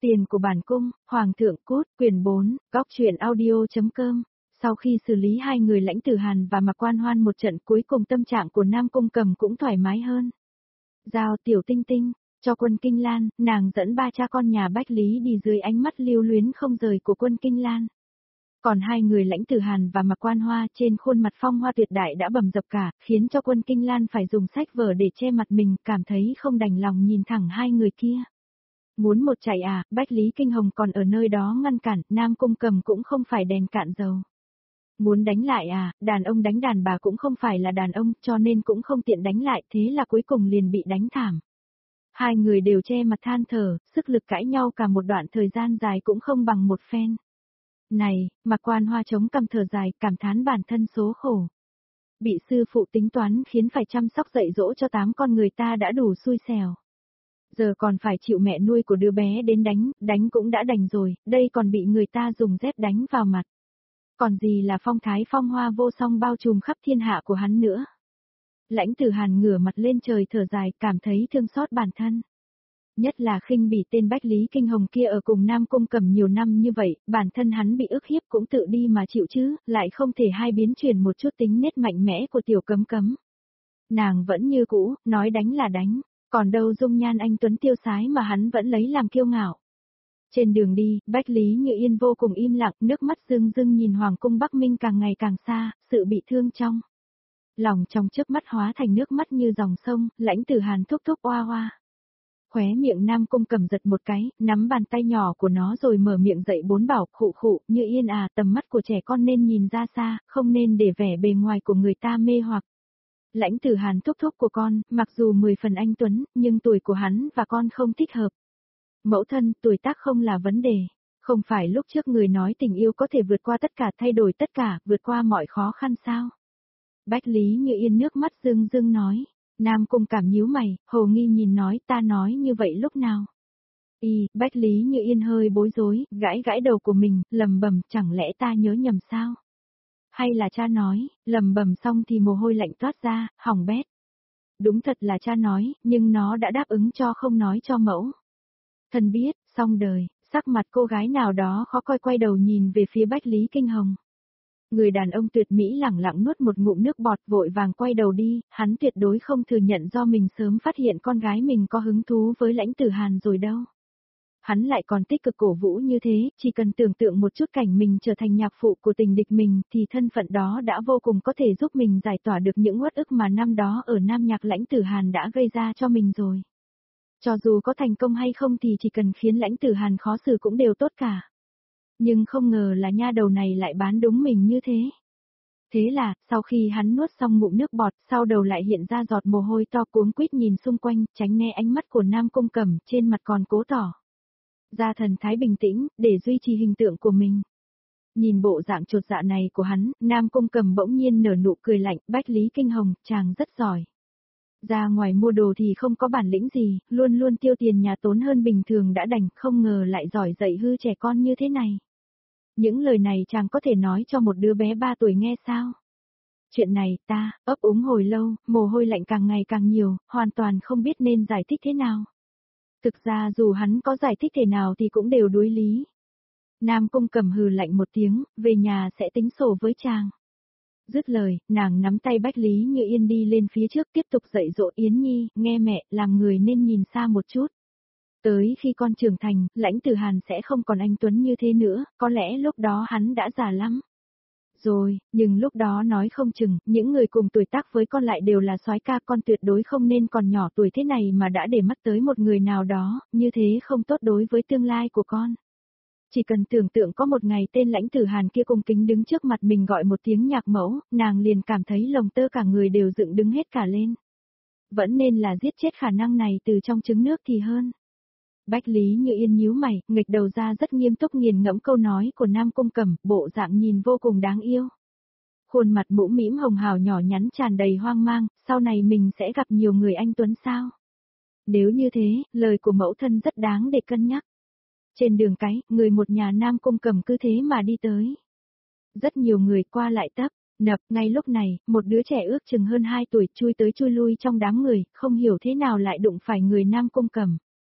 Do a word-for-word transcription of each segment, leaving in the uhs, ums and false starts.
Tiền của bản cung, Hoàng thượng cút, quyển bốn, góc truyện audio.com. Sau khi xử lý hai người Lãnh Tử Hàn và Mạc Quan Hoan một trận, cuối cùng tâm trạng của Nam Cung Cầm cũng thoải mái hơn. Giao Tiểu Tinh Tinh, cho Quân Kinh Lan, nàng dẫn ba cha con nhà Bách Lý đi dưới ánh mắt lưu luyến không rời của Quân Kinh Lan. Còn hai người Lãnh Tử Hàn và Mạc Quan Hoa trên khuôn mặt phong hoa tuyệt đại đã bầm dập cả, khiến cho Quân Kinh Lan phải dùng sách vở để che mặt mình, cảm thấy không đành lòng nhìn thẳng hai người kia. Muốn một chạy à, Bách Lý Kinh Hồng còn ở nơi đó ngăn cản, Nam Cung Cầm cũng không phải đèn cạn dầu. Muốn đánh lại à, đàn ông đánh đàn bà cũng không phải là đàn ông, cho nên cũng không tiện đánh lại, thế là cuối cùng liền bị đánh thảm. Hai người đều che mặt than thở, sức lực cãi nhau cả một đoạn thời gian dài cũng không bằng một phen. Này, Mạc Quan Hoa chống cằm thở dài, cảm thán bản thân số khổ. Bị sư phụ tính toán khiến phải chăm sóc dạy dỗ cho tám con người ta đã đủ xui xẻo. Giờ còn phải chịu mẹ nuôi của đứa bé đến đánh, đánh cũng đã đành rồi, đây còn bị người ta dùng dép đánh vào mặt. Còn gì là phong thái phong hoa vô song bao trùm khắp thiên hạ của hắn nữa. Lãnh Tử Hàn ngửa mặt lên trời thở dài, cảm thấy thương xót bản thân. Nhất là khinh bỉ tên Bách Lý Kinh Hồng kia ở cùng Nam Cung Cầm nhiều năm như vậy, bản thân hắn bị ức hiếp cũng tự đi mà chịu chứ, lại không thể hai biến chuyển một chút tính nết mạnh mẽ của Tiểu Cấm Cấm. Nàng vẫn như cũ, nói đánh là đánh, còn đâu dung nhan anh tuấn tiêu sái mà hắn vẫn lấy làm kiêu ngạo. Trên đường đi, Bách Lý Như Yên vô cùng im lặng, nước mắt rưng rưng nhìn Hoàng cung Bắc Minh càng ngày càng xa, sự bị thương trong lòng trong chớp mắt hóa thành nước mắt như dòng sông, Lãnh Tử Hàn thúc thúc oa oa. Khóe miệng Nam Cung Cầm giật một cái, nắm bàn tay nhỏ của nó rồi mở miệng dậy bốn bảo, khụ khụ, Như Yên à, tầm mắt của trẻ con nên nhìn ra xa, không nên để vẻ bề ngoài của người ta mê hoặc. Lãnh Tử Hàn thúc thúc của con, mặc dù mười phần anh tuấn, nhưng tuổi của hắn và con không thích hợp. Mẫu thân, tuổi tác không là vấn đề. Không phải lúc trước người nói tình yêu có thể vượt qua tất cả, thay đổi tất cả, vượt qua mọi khó khăn sao? Bách Lý Như Yên nước mắt rưng rưng nói. Nam Cung Cảm nhíu mày, hồ nghi nhìn nói, ta nói như vậy lúc nào? Y, Bách Lý Như Yên hơi bối rối, gãi gãi đầu của mình, lầm bầm, chẳng lẽ ta nhớ nhầm sao? Hay là cha nói, lầm bầm xong thì mồ hôi lạnh toát ra, hỏng bét. Đúng thật là cha nói, nhưng nó đã đáp ứng cho không nói cho mẫu. Thần biết, xong đời, sắc mặt cô gái nào đó khó coi quay đầu nhìn về phía Bách Lý Kinh Hồng. Người đàn ông tuyệt mỹ lẳng lặng nuốt một ngụm nước bọt vội vàng quay đầu đi, hắn tuyệt đối không thừa nhận do mình sớm phát hiện con gái mình có hứng thú với Lãnh Tử Hàn rồi đâu. Hắn lại còn tích cực cổ vũ như thế, chỉ cần tưởng tượng một chút cảnh mình trở thành nhạc phụ của tình địch mình thì thân phận đó đã vô cùng có thể giúp mình giải tỏa được những uất ức mà năm đó ở Nam Nhạc Lãnh Tử Hàn đã gây ra cho mình rồi. Cho dù có thành công hay không thì chỉ cần khiến Lãnh Tử Hàn khó xử cũng đều tốt cả. Nhưng không ngờ là nha đầu này lại bán đúng mình như thế. Thế là, sau khi hắn nuốt xong ngụm nước bọt, sau đầu lại hiện ra giọt mồ hôi to, cuống quýt nhìn xung quanh, tránh né ánh mắt của Nam Cung Cầm, trên mặt còn cố tỏ ra thần thái bình tĩnh, để duy trì hình tượng của mình. Nhìn bộ dạng chột dạ này của hắn, Nam Cung Cầm bỗng nhiên nở nụ cười lạnh, Bách Lý Kinh Hồng, chàng rất giỏi. Ra ngoài mua đồ thì không có bản lĩnh gì, luôn luôn tiêu tiền nhà tốn hơn bình thường đã đành, không ngờ lại giỏi dạy hư trẻ con như thế này. Những lời này chàng có thể nói cho một đứa bé ba tuổi nghe sao? Chuyện này, ta, ấp úng hồi lâu, mồ hôi lạnh càng ngày càng nhiều, hoàn toàn không biết nên giải thích thế nào. Thực ra dù hắn có giải thích thế nào thì cũng đều đối lý. Nam Cung Cầm hừ lạnh một tiếng, về nhà sẽ tính sổ với chàng. Dứt lời, nàng nắm tay Bách Lý Như Yên đi lên phía trước tiếp tục dạy dỗ Yến Nhi, nghe mẹ, làm người nên nhìn xa một chút. Tới khi con trưởng thành, Lãnh Tử Hàn sẽ không còn anh tuấn như thế nữa, có lẽ lúc đó hắn đã già lắm. Rồi, nhưng lúc đó nói không chừng, những người cùng tuổi tác với con lại đều là soái ca, con tuyệt đối không nên còn nhỏ tuổi thế này mà đã để mắt tới một người nào đó, như thế không tốt đối với tương lai của con. Chỉ cần tưởng tượng có một ngày tên Lãnh Tử Hàn kia cung kính đứng trước mặt mình gọi một tiếng nhạc mẫu, nàng liền cảm thấy lồng tơ cả người đều dựng đứng hết cả lên. Vẫn nên là giết chết khả năng này từ trong trứng nước thì hơn. Bách Lý Như Yên nhíu mày, nghịch đầu ra rất nghiêm túc nghiền ngẫm câu nói của Nam Cung Cầm, bộ dạng nhìn vô cùng đáng yêu. Khuôn mặt mũm mĩm hồng hào nhỏ nhắn tràn đầy hoang mang, sau này mình sẽ gặp nhiều người anh tuấn sao? Nếu như thế, lời của mẫu thân rất đáng để cân nhắc. Trên đường cái, người một nhà Nam Cung Cầm cứ thế mà đi tới. Rất nhiều người qua lại tấp nập, ngay lúc này, một đứa trẻ ước chừng hơn hai tuổi chui tới chui lui trong đám người, không hiểu thế nào lại đụng phải người Nam Cung Cầm.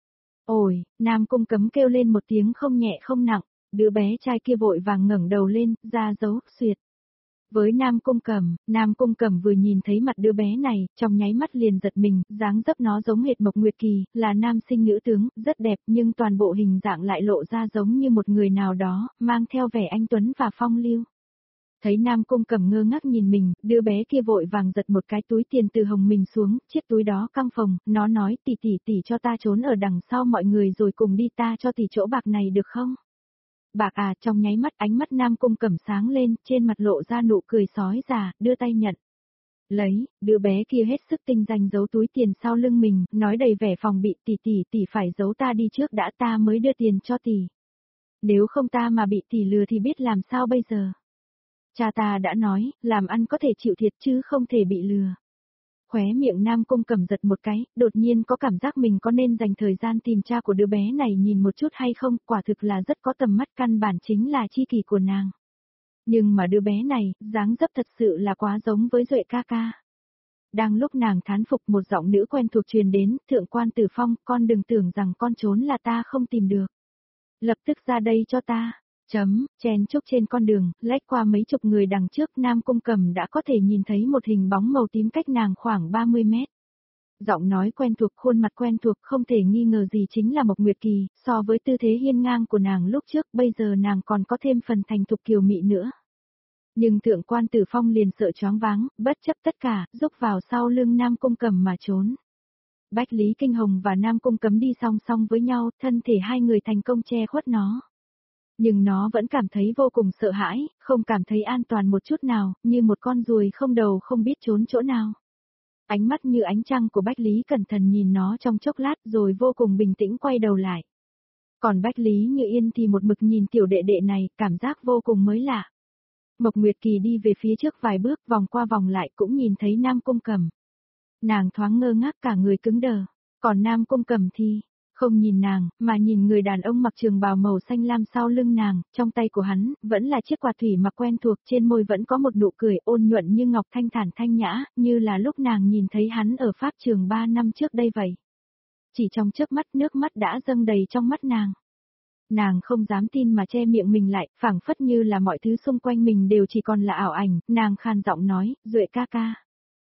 Ôi, Nam Cung Cấm kêu lên một tiếng không nhẹ không nặng, đứa bé trai kia vội vàng ngẩng đầu lên, ra dấu, xuyệt. Với Nam Cung Cẩm, Nam Cung Cẩm vừa nhìn thấy mặt đứa bé này, trong nháy mắt liền giật mình, dáng dấp nó giống hệt Mộc Nguyệt Kỳ, là nam sinh nữ tướng, rất đẹp nhưng toàn bộ hình dạng lại lộ ra giống như một người nào đó, mang theo vẻ anh tuấn và phong lưu. Thấy Nam Cung Cẩm ngơ ngác nhìn mình, đứa bé kia vội vàng giật một cái túi tiền từ hồng mình xuống, chiếc túi đó căng phồng, nó nói tỷ tỷ tỷ cho ta trốn ở đằng sau mọi người rồi cùng đi, ta cho tỷ chỗ bạc này được không? Bạc à, trong nháy mắt ánh mắt Nam Cung Cẩm sáng lên, trên mặt lộ ra nụ cười sói già, đưa tay nhận. Lấy, đứa bé kia hết sức tinh danh giấu túi tiền sau lưng mình, nói đầy vẻ phòng bị, tỷ tỷ tỷ phải giấu ta đi trước đã, ta mới đưa tiền cho tỷ. Nếu không ta mà bị tỷ lừa thì biết làm sao bây giờ. Cha ta đã nói, làm ăn có thể chịu thiệt chứ không thể bị lừa. Khóe miệng Nam Cung Cẩm giật một cái, đột nhiên có cảm giác mình có nên dành thời gian tìm cha của đứa bé này nhìn một chút hay không, quả thực là rất có tầm mắt, căn bản chính là chi kỷ của nàng. Nhưng mà đứa bé này, dáng dấp thật sự là quá giống với Duệ ca ca. Đang lúc nàng thán phục, một giọng nữ quen thuộc truyền đến, Thượng quan Tử Phong, con đừng tưởng rằng con trốn là ta không tìm được. Lập tức ra đây cho ta. Chấm, chen chúc trên con đường, lách qua mấy chục người đằng trước, Nam Cung Cẩm đã có thể nhìn thấy một hình bóng màu tím cách nàng khoảng ba mươi mét. Giọng nói quen thuộc, khuôn mặt quen thuộc, không thể nghi ngờ gì chính là Mộc Nguyệt Kỳ, so với tư thế hiên ngang của nàng lúc trước, bây giờ nàng còn có thêm phần thành thục kiều mị nữa. Nhưng Thượng quan Tử Phong liền sợ choáng váng, bất chấp tất cả, rúc vào sau lưng Nam Cung Cẩm mà trốn. Bách Lý Kinh Hồng và Nam Cung Cấm đi song song với nhau, thân thể hai người thành công che khuất nó. Nhưng nó vẫn cảm thấy vô cùng sợ hãi, không cảm thấy an toàn một chút nào, như một con ruồi không đầu không biết trốn chỗ nào. Ánh mắt như ánh trăng của Bách Lý cẩn thận nhìn nó trong chốc lát rồi vô cùng bình tĩnh quay đầu lại. Còn Bách Lý Như Yên thì một mực nhìn tiểu đệ đệ này, cảm giác vô cùng mới lạ. Mộc Nguyệt Kỳ đi về phía trước vài bước, vòng qua vòng lại cũng nhìn thấy Nam Cung Cẩm. Nàng thoáng ngơ ngác, cả người cứng đờ, còn Nam Cung Cẩm thì không nhìn nàng, mà nhìn người đàn ông mặc trường bào màu xanh lam sau lưng nàng, trong tay của hắn, vẫn là chiếc quạt thủy mặc quen thuộc, trên môi vẫn có một nụ cười ôn nhuận như ngọc, thanh thản thanh nhã, như là lúc nàng nhìn thấy hắn ở pháp trường ba năm trước đây vậy. Chỉ trong chớp mắt, nước mắt đã dâng đầy trong mắt nàng. Nàng không dám tin mà che miệng mình lại, phảng phất như là mọi thứ xung quanh mình đều chỉ còn là ảo ảnh, nàng khan giọng nói, Duệ ca ca.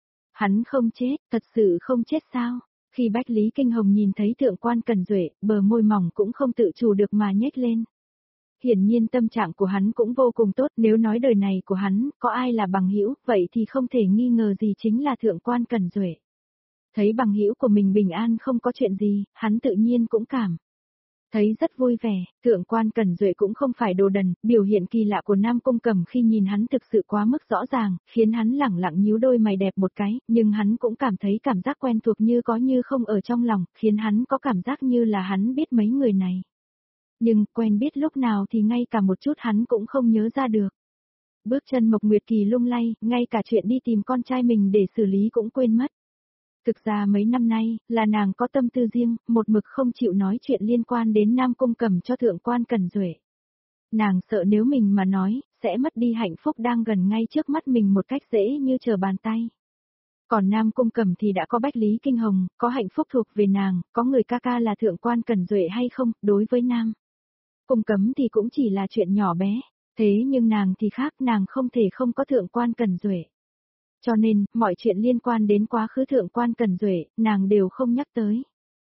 Hắn không chết, thật sự không chết sao? Khi Bách Lý Kinh Hồng nhìn thấy Thượng quan Cẩn Duệ, bờ môi mỏng cũng không tự chủ được mà nhếch lên. Hiển nhiên tâm trạng của hắn cũng vô cùng tốt, nếu nói đời này của hắn, có ai là bằng hữu, vậy thì không thể nghi ngờ gì chính là Thượng quan Cẩn Duệ. Thấy bằng hữu của mình bình an không có chuyện gì, hắn tự nhiên cũng cảm thấy rất vui vẻ. Thượng quan Cẩn Duệ cũng không phải đồ đần, biểu hiện kỳ lạ của Nam Cung Cẩm khi nhìn hắn thực sự quá mức rõ ràng, khiến hắn lẳng lặng nhíu đôi mày đẹp một cái, nhưng hắn cũng cảm thấy cảm giác quen thuộc như có như không ở trong lòng, khiến hắn có cảm giác như là hắn biết mấy người này. Nhưng quen biết lúc nào thì ngay cả một chút hắn cũng không nhớ ra được. Bước chân Mộc Nguyệt Kỳ lung lay, ngay cả chuyện đi tìm con trai mình để xử lý cũng quên mất. Thực ra mấy năm nay, là nàng có tâm tư riêng, một mực không chịu nói chuyện liên quan đến Nam Cung Cẩm cho Thượng quan Cẩn Duệ. Nàng sợ nếu mình mà nói, sẽ mất đi hạnh phúc đang gần ngay trước mắt mình một cách dễ như trở bàn tay. Còn Nam Cung Cẩm thì đã có Bách Lý Kinh Hồng, có hạnh phúc thuộc về nàng, có người ca ca là Thượng quan Cẩn Duệ hay không, đối với Nam Cung Cẩm thì cũng chỉ là chuyện nhỏ bé, thế nhưng nàng thì khác, nàng không thể không có Thượng quan Cẩn Duệ. Cho nên, mọi chuyện liên quan đến quá khứ Thượng quan Cẩn Duệ, nàng đều không nhắc tới.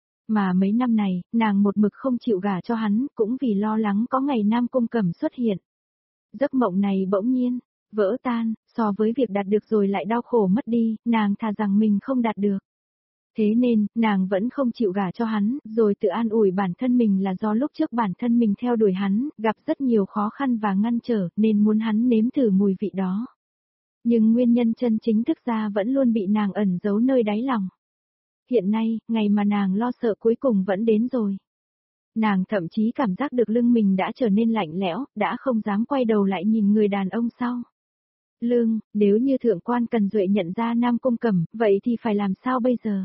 Mà mấy năm này, nàng một mực không chịu gả cho hắn, cũng vì lo lắng có ngày Nam Cung Cẩm xuất hiện. Giấc mộng này bỗng nhiên vỡ tan, so với việc đạt được rồi lại đau khổ mất đi, nàng thà rằng mình không đạt được. Thế nên, nàng vẫn không chịu gả cho hắn, rồi tự an ủi bản thân mình là do lúc trước bản thân mình theo đuổi hắn, gặp rất nhiều khó khăn và ngăn trở, nên muốn hắn nếm thử mùi vị đó. Nhưng nguyên nhân chân chính thực ra vẫn luôn bị nàng ẩn giấu nơi đáy lòng. Hiện nay, ngày mà nàng lo sợ cuối cùng vẫn đến rồi. Nàng thậm chí cảm giác được lưng mình đã trở nên lạnh lẽo, đã không dám quay đầu lại nhìn người đàn ông sau lưng. Nếu như Thượng quan Cẩn Duệ nhận ra Nam Cung Cẩm, vậy thì phải làm sao bây giờ?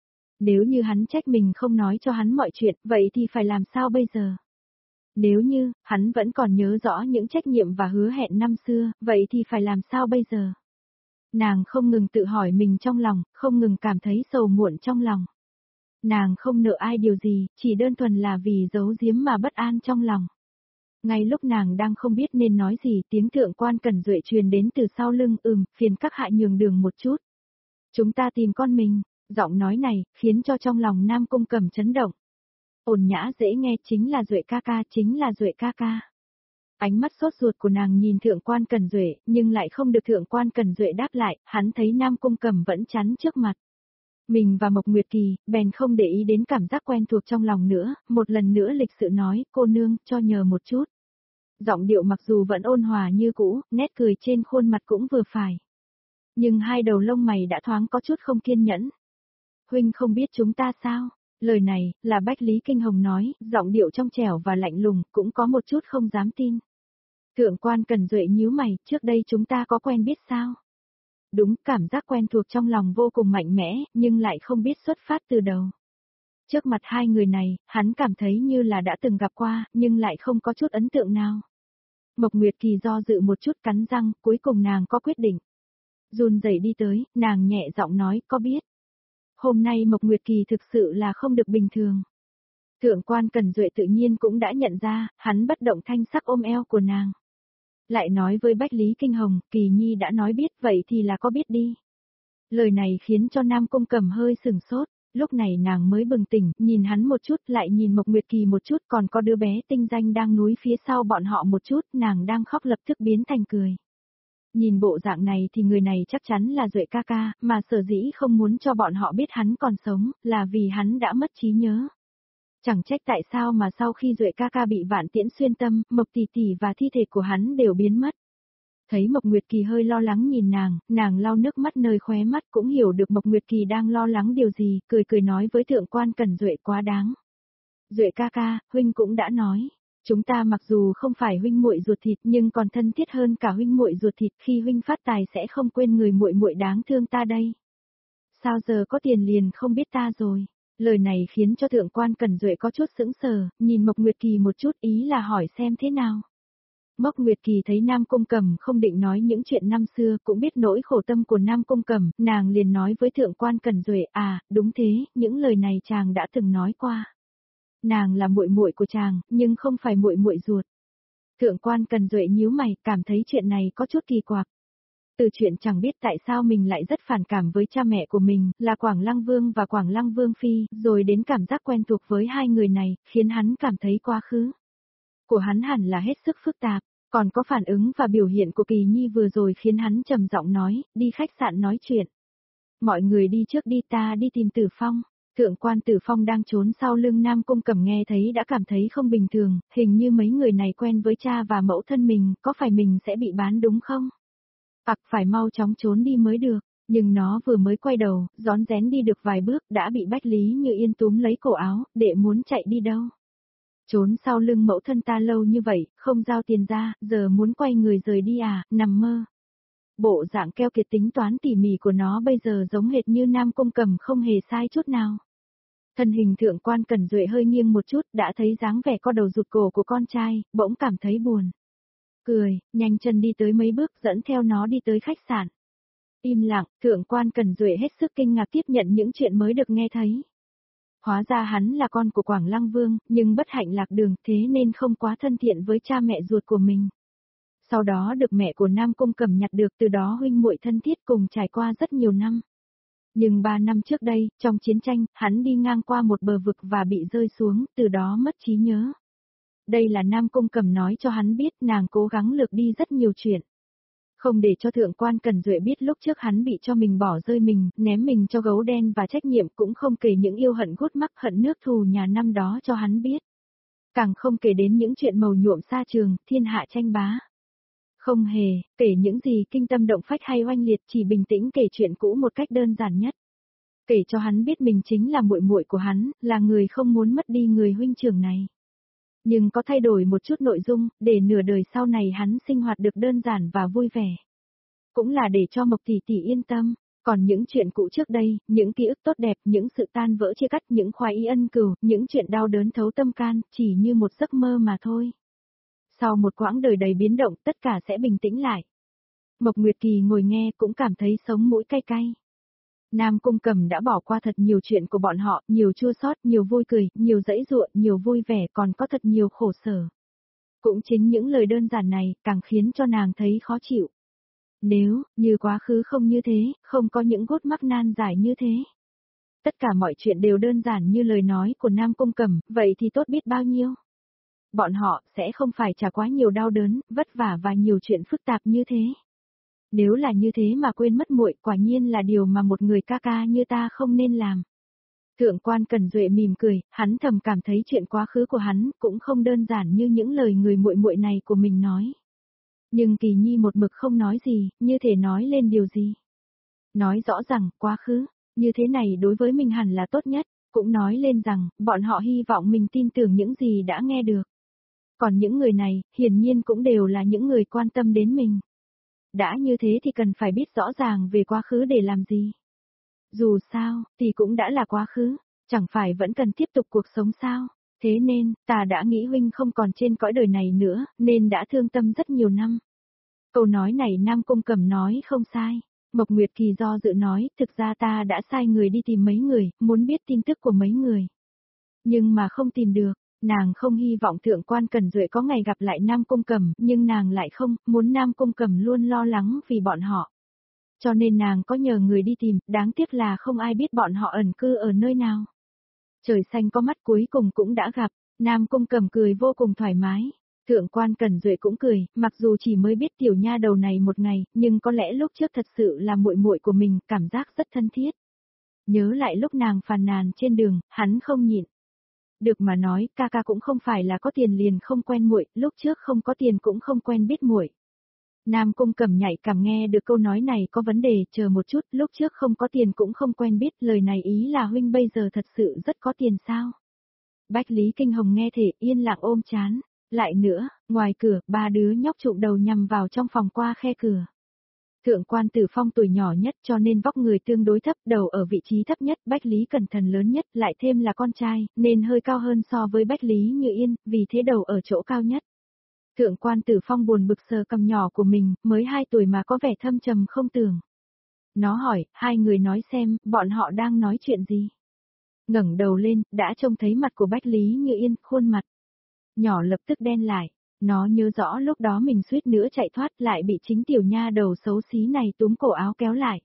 Nếu như hắn trách mình không nói cho hắn mọi chuyện, vậy thì phải làm sao bây giờ? Nếu như, hắn vẫn còn nhớ rõ những trách nhiệm và hứa hẹn năm xưa, vậy thì phải làm sao bây giờ? Nàng không ngừng tự hỏi mình trong lòng, không ngừng cảm thấy sầu muộn trong lòng. Nàng không nợ ai điều gì, chỉ đơn thuần là vì giấu giếm mà bất an trong lòng. Ngay lúc nàng đang không biết nên nói gì, tiếng thượng quan Cẩn Duệ truyền đến từ sau lưng, ừm, phiền các hạ nhường đường một chút. Chúng ta tìm con mình, giọng nói này, khiến cho trong lòng Nam Cung Cẩm chấn động. Ổn nhã dễ nghe, chính là Duệ ca ca, chính là Duệ ca ca. Ánh mắt sốt ruột của nàng nhìn thượng quan Cẩn Duệ, nhưng lại không được thượng quan Cẩn Duệ đáp lại, hắn thấy Nam Cung Cẩm vẫn chắn trước mặt. Mình và Mộc Nguyệt Kỳ, bèn không để ý đến cảm giác quen thuộc trong lòng nữa, một lần nữa lịch sự nói, cô nương, cho nhờ một chút. Giọng điệu mặc dù vẫn ôn hòa như cũ, nét cười trên khuôn mặt cũng vừa phải. Nhưng hai đầu lông mày đã thoáng có chút không kiên nhẫn. Huynh không biết chúng ta sao? Lời này, là Bách Lý Kinh Hồng nói, giọng điệu trong trẻo và lạnh lùng, cũng có một chút không dám tin. Thượng quan Cẩn Duệ nhíu mày, trước đây chúng ta có quen biết sao? Đúng, cảm giác quen thuộc trong lòng vô cùng mạnh mẽ, nhưng lại không biết xuất phát từ đầu. Trước mặt hai người này, hắn cảm thấy như là đã từng gặp qua, nhưng lại không có chút ấn tượng nào. Mộc Nguyệt Kỳ do dự một chút cắn răng, cuối cùng nàng có quyết định. Run rẩy đi tới, nàng nhẹ giọng nói, có biết. Hôm nay Mộc Nguyệt Kỳ thực sự là không được bình thường. Thượng quan Cẩn Duệ tự nhiên cũng đã nhận ra, hắn bất động thanh sắc ôm eo của nàng. Lại nói với Bách Lý Kinh Hồng, Kỳ Nhi đã nói biết, vậy thì là có biết đi. Lời này khiến cho Nam Cung Cẩm hơi sừng sốt, lúc này nàng mới bừng tỉnh, nhìn hắn một chút, lại nhìn Mộc Nguyệt Kỳ một chút, còn có đứa bé tinh danh đang núi phía sau bọn họ một chút, nàng đang khóc lập tức biến thành cười. Nhìn bộ dạng này thì người này chắc chắn là Duệ ca ca, mà sở dĩ không muốn cho bọn họ biết hắn còn sống, là vì hắn đã mất trí nhớ. Chẳng trách tại sao mà sau khi Duệ ca ca bị Vạn Tiễn xuyên tâm, Mộc tỷ tỷ và thi thể của hắn đều biến mất. Thấy Mộc Nguyệt Kỳ hơi lo lắng nhìn nàng, nàng lau nước mắt nơi khóe mắt cũng hiểu được Mộc Nguyệt Kỳ đang lo lắng điều gì, cười cười nói với thượng quan Cẩn Duệ quá đáng. Duệ ca ca, huynh cũng đã nói, chúng ta mặc dù không phải huynh muội ruột thịt nhưng còn thân thiết hơn cả huynh muội ruột thịt, khi huynh phát tài sẽ không quên người muội muội đáng thương ta đây. Sao giờ có tiền liền không biết ta rồi? Lời này khiến cho thượng quan Cẩn Duệ có chút sững sờ, nhìn Mộc Nguyệt Kỳ một chút, ý là hỏi xem thế nào. Mộc Nguyệt Kỳ thấy Nam Cung Cẩm không định nói những chuyện năm xưa, cũng biết nỗi khổ tâm của Nam Cung Cẩm, nàng liền nói với thượng quan Cẩn Duệ, à, đúng thế, những lời này chàng đã từng nói qua. Nàng là muội muội của chàng, nhưng không phải muội muội ruột. Thượng quan Cẩn Duệ nhíu mày, cảm thấy chuyện này có chút kỳ quặc. Từ chuyện chẳng biết tại sao mình lại rất phản cảm với cha mẹ của mình, là Quảng Lăng Vương và Quảng Lăng Vương Phi, rồi đến cảm giác quen thuộc với hai người này, khiến hắn cảm thấy quá khứ của hắn hẳn là hết sức phức tạp, còn có phản ứng và biểu hiện của Kỳ Nhi vừa rồi khiến hắn trầm giọng nói, đi khách sạn nói chuyện. Mọi người đi trước đi, ta đi tìm Tử Phong. Thượng quan Tử Phong đang trốn sau lưng Nam Cung Cẩm nghe thấy đã cảm thấy không bình thường, hình như mấy người này quen với cha và mẫu thân mình, có phải mình sẽ bị bán đúng không? Ặc phải mau chóng trốn đi mới được, nhưng nó vừa mới quay đầu, rón rén đi được vài bước đã bị Bách Lý Như Yên túm lấy cổ áo, để muốn chạy đi đâu. Trốn sau lưng mẫu thân ta lâu như vậy, không giao tiền ra, giờ muốn quay người rời đi à, nằm mơ. Bộ dạng keo kiệt tính toán tỉ mỉ của nó bây giờ giống hệt như Nam Cung Cẩm không hề sai chút nào. Thân hình thượng quan Cẩn Duệ hơi nghiêng một chút, đã thấy dáng vẻ co đầu rụt cổ của con trai, bỗng cảm thấy buồn. Cười, nhanh chân đi tới mấy bước dẫn theo nó đi tới khách sạn. Im lặng, thượng quan Cẩn Duệ hết sức kinh ngạc tiếp nhận những chuyện mới được nghe thấy. Hóa ra hắn là con của Quảng Lăng Vương, nhưng bất hạnh lạc đường, thế nên không quá thân thiện với cha mẹ ruột của mình. Sau đó được mẹ của Nam Cung Cẩm nhặt được, từ đó huynh muội thân thiết cùng trải qua rất nhiều năm. Nhưng ba năm trước đây, trong chiến tranh, hắn đi ngang qua một bờ vực và bị rơi xuống, từ đó mất trí nhớ. Đây là Nam Cung Cẩm nói cho hắn biết, nàng cố gắng lược đi rất nhiều chuyện. Không để cho thượng quan Cẩn Duệ biết lúc trước hắn bị cho mình bỏ rơi mình, ném mình cho gấu đen và trách nhiệm, cũng không kể những yêu hận gút mắc hận nước thù nhà năm đó cho hắn biết. Càng không kể đến những chuyện màu nhuộm xa trường, thiên hạ tranh bá. Không hề, kể những gì kinh tâm động phách hay oanh liệt, chỉ bình tĩnh kể chuyện cũ một cách đơn giản nhất. Kể cho hắn biết mình chính là muội muội của hắn, là người không muốn mất đi người huynh trưởng này. Nhưng có thay đổi một chút nội dung, để nửa đời sau này hắn sinh hoạt được đơn giản và vui vẻ. Cũng là để cho Mộc tỷ tỷ yên tâm, còn những chuyện cũ trước đây, những ký ức tốt đẹp, những sự tan vỡ chia cắt, những khoái ý ân cừu, những chuyện đau đớn thấu tâm can, chỉ như một giấc mơ mà thôi. Sau một quãng đời đầy biến động, tất cả sẽ bình tĩnh lại. Mộc Nguyệt Kỳ ngồi nghe cũng cảm thấy sống mũi cay cay. Nam Cung Cẩm đã bỏ qua thật nhiều chuyện của bọn họ, nhiều chua xót, nhiều vui cười, nhiều dãy dụa, nhiều vui vẻ, còn có thật nhiều khổ sở. Cũng chính những lời đơn giản này, càng khiến cho nàng thấy khó chịu. Nếu, như quá khứ không như thế, không có những gút mắc nan giải như thế. Tất cả mọi chuyện đều đơn giản như lời nói của Nam Cung Cẩm, vậy thì tốt biết bao nhiêu. Bọn họ sẽ không phải trả quá nhiều đau đớn, vất vả và nhiều chuyện phức tạp như thế. Nếu là như thế mà quên mất muội, quả nhiên là điều mà một người ca ca như ta không nên làm. Thượng quan Cẩn Duệ mỉm cười, hắn thầm cảm thấy chuyện quá khứ của hắn cũng không đơn giản như những lời người muội muội này của mình nói. Nhưng Kỳ Nhi một mực không nói gì, như thể nói lên điều gì. Nói rõ rằng, quá khứ, như thế này đối với mình hẳn là tốt nhất, cũng nói lên rằng, bọn họ hy vọng mình tin tưởng những gì đã nghe được. Còn những người này, hiển nhiên cũng đều là những người quan tâm đến mình. Đã như thế thì cần phải biết rõ ràng về quá khứ để làm gì. Dù sao, thì cũng đã là quá khứ, chẳng phải vẫn cần tiếp tục cuộc sống sao. Thế nên, ta đã nghĩ huynh không còn trên cõi đời này nữa, nên đã thương tâm rất nhiều năm. Câu nói này Nam Cung Cẩm nói không sai. Mộc Nguyệt Kỳ do dự nói, thực ra ta đã sai người đi tìm mấy người, muốn biết tin tức của mấy người. Nhưng mà không tìm được, nàng không hy vọng Thượng quan Cẩn Duệ có ngày gặp lại Nam Cung Cẩm, nhưng nàng lại không, muốn Nam Cung Cẩm luôn lo lắng vì bọn họ. Cho nên nàng có nhờ người đi tìm, đáng tiếc là không ai biết bọn họ ẩn cư ở nơi nào. Trời xanh có mắt cuối cùng cũng đã gặp, Nam Cung Cẩm cười vô cùng thoải mái. Thượng quan Cẩn Duệ cũng cười, mặc dù chỉ mới biết tiểu nha đầu này một ngày, nhưng có lẽ lúc trước thật sự là muội muội của mình, cảm giác rất thân thiết. Nhớ lại lúc nàng phàn nàn trên đường, hắn không nhịn. Được mà nói, ca ca cũng không phải là có tiền liền không quen muội, lúc trước không có tiền cũng không quen biết muội. Nam Cung Cẩm nhạy cảm nghe được câu nói này có vấn đề, chờ một chút, lúc trước không có tiền cũng không quen biết, lời này ý là huynh bây giờ thật sự rất có tiền sao? Bách Lý Kinh Hồng nghe thể yên lặng ôm chán. Lại nữa, ngoài cửa, ba đứa nhóc chụm đầu nhằm vào trong phòng qua khe cửa. Thượng quan Tử Phong tuổi nhỏ nhất cho nên vóc người tương đối thấp, đầu ở vị trí thấp nhất, Bách Lý Cẩn Thận lớn nhất, lại thêm là con trai, nên hơi cao hơn so với Bách Lý Như Yên, vì thế đầu ở chỗ cao nhất. Thượng quan Tử Phong buồn bực sờ cằm nhỏ của mình, mới hai tuổi mà có vẻ thâm trầm không tưởng. Nó hỏi, hai người nói xem, bọn họ đang nói chuyện gì? Ngẩng đầu lên, đã trông thấy mặt của Bách Lý Như Yên, khuôn mặt nhỏ lập tức đen lại, nó nhớ rõ lúc đó mình suýt nữa chạy thoát lại bị chính tiểu nha đầu xấu xí này túm cổ áo kéo lại.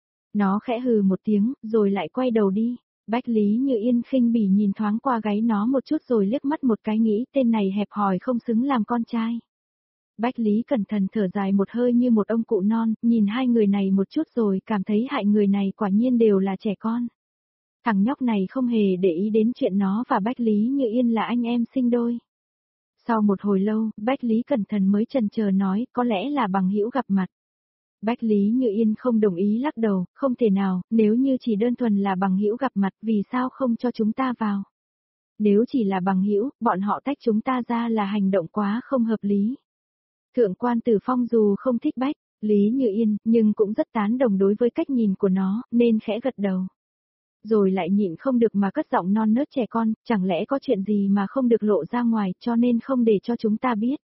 Nó khẽ hừ một tiếng, rồi lại quay đầu đi, Bách Lý Như Yên khinh bỉ nhìn thoáng qua gáy nó một chút rồi liếc mắt một cái nghĩ tên này hẹp hòi không xứng làm con trai. Bách Lý Cẩn Thận thở dài một hơi như một ông cụ non, nhìn hai người này một chút rồi cảm thấy hại người này quả nhiên đều là trẻ con. Thằng nhóc này không hề để ý đến chuyện nó và Bách Lý Như Yên là anh em sinh đôi. Sau một hồi lâu, Bách Lý Cẩn Thận mới chần chờ nói, có lẽ là bằng hữu gặp mặt. Bách Lý Như Yên không đồng ý lắc đầu, không thể nào, nếu như chỉ đơn thuần là bằng hữu gặp mặt, vì sao không cho chúng ta vào? Nếu chỉ là bằng hữu, bọn họ tách chúng ta ra là hành động quá không hợp lý. Thượng quan Tử Phong dù không thích Bách Lý Như Yên, nhưng cũng rất tán đồng đối với cách nhìn của nó, nên khẽ gật đầu. Rồi lại nhịn không được mà cất giọng non nớt trẻ con, chẳng lẽ có chuyện gì mà không được lộ ra ngoài cho nên không để cho chúng ta biết.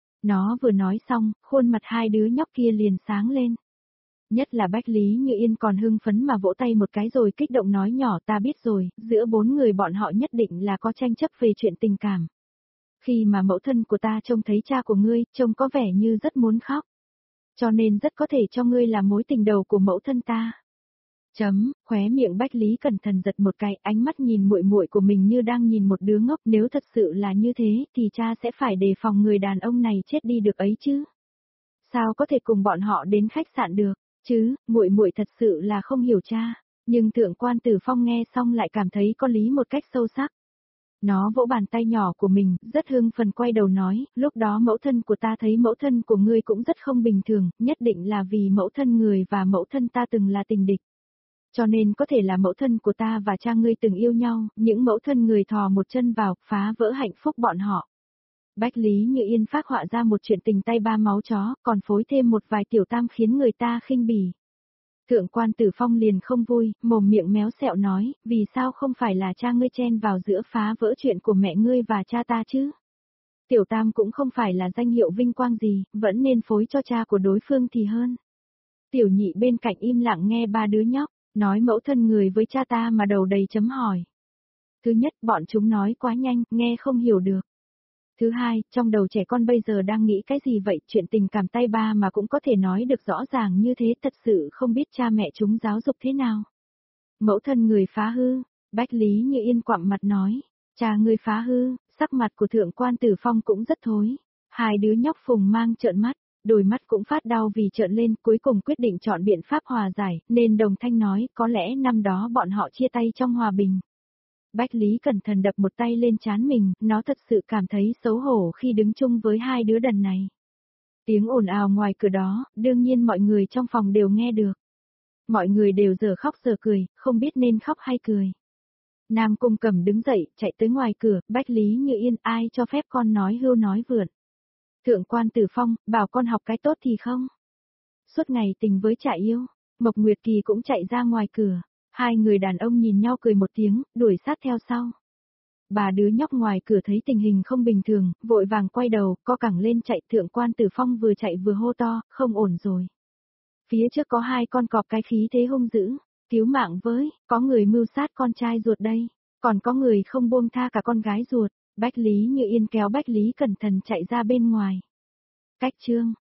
Nó vừa nói xong, khuôn mặt hai đứa nhóc kia liền sáng lên. Nhất là Bách Lý Như Yên còn hưng phấn mà vỗ tay một cái rồi kích động nói nhỏ ta biết rồi, giữa bốn người bọn họ nhất định là có tranh chấp về chuyện tình cảm. Khi mà mẫu thân của ta trông thấy cha của ngươi, trông có vẻ như rất muốn khóc. Cho nên rất có thể cho ngươi là mối tình đầu của mẫu thân ta. Chấm, khóe miệng Bách Lý Cẩn Thận giật một cái, ánh mắt nhìn muội muội của mình như đang nhìn một đứa ngốc, nếu thật sự là như thế thì cha sẽ phải đề phòng người đàn ông này chết đi được ấy chứ. Sao có thể cùng bọn họ đến khách sạn được, chứ, muội muội thật sự là không hiểu cha, nhưng Thượng quan Tử Phong nghe xong lại cảm thấy có lý một cách sâu sắc. Nó vỗ bàn tay nhỏ của mình, rất hưng phấn quay đầu nói, lúc đó mẫu thân của ta thấy mẫu thân của ngươi cũng rất không bình thường, nhất định là vì mẫu thân người và mẫu thân ta từng là tình địch. Cho nên có thể là mẫu thân của ta và cha ngươi từng yêu nhau, những mẫu thân người thò một chân vào, phá vỡ hạnh phúc bọn họ. Bách Lý Như Yên phác họa ra một chuyện tình tay ba máu chó, còn phối thêm một vài tiểu tam khiến người ta khinh bỉ. Thượng quan Tử Phong liền không vui, mồm miệng méo sẹo nói, vì sao không phải là cha ngươi chen vào giữa phá vỡ chuyện của mẹ ngươi và cha ta chứ? Tiểu tam cũng không phải là danh hiệu vinh quang gì, vẫn nên phối cho cha của đối phương thì hơn. Tiểu nhị bên cạnh im lặng nghe ba đứa nhóc. Nói mẫu thân người với cha ta mà đầu đầy chấm hỏi. Thứ nhất, bọn chúng nói quá nhanh, nghe không hiểu được. Thứ hai, trong đầu trẻ con bây giờ đang nghĩ cái gì vậy, chuyện tình cảm tay ba mà cũng có thể nói được rõ ràng như thế, thật sự không biết cha mẹ chúng giáo dục thế nào. Mẫu thân người phá hư, Bách Lý Như Yên quặm mặt nói, cha người phá hư, sắc mặt của thượng quan Tử Phong cũng rất thối. Hai đứa nhóc phùng mang trợn mắt, đôi mắt cũng phát đau vì trợn lên, cuối cùng quyết định chọn biện pháp hòa giải, nên đồng thanh nói, có lẽ năm đó bọn họ chia tay trong hòa bình. Bách Lý cẩn thận đập một tay lên trán mình, nó thật sự cảm thấy xấu hổ khi đứng chung với hai đứa đần này. Tiếng ồn ào ngoài cửa đó, đương nhiên mọi người trong phòng đều nghe được. Mọi người đều giờ khóc giờ cười, không biết nên khóc hay cười. Nam Cung Cẩm đứng dậy, chạy tới ngoài cửa, Bách Lý Như Yên, ai cho phép con nói hưu nói vượn. Thượng quan Tử Phong, bảo con học cái tốt thì không. Suốt ngày tình với trại yêu, Mộc Nguyệt Kỳ cũng chạy ra ngoài cửa. Hai người đàn ông nhìn nhau cười một tiếng, đuổi sát theo sau. Bà đứa nhóc ngoài cửa thấy tình hình không bình thường, vội vàng quay đầu, co cẳng lên chạy. Thượng quan Tử Phong vừa chạy vừa hô to, không ổn rồi. Phía trước có hai con cọp cái khí thế hung dữ, cứu mạng với, có người mưu sát con trai ruột đây, còn có người không buông tha cả con gái ruột. Bách Lý Như Yên kéo Bách Lý cẩn thận chạy ra bên ngoài. Cách chương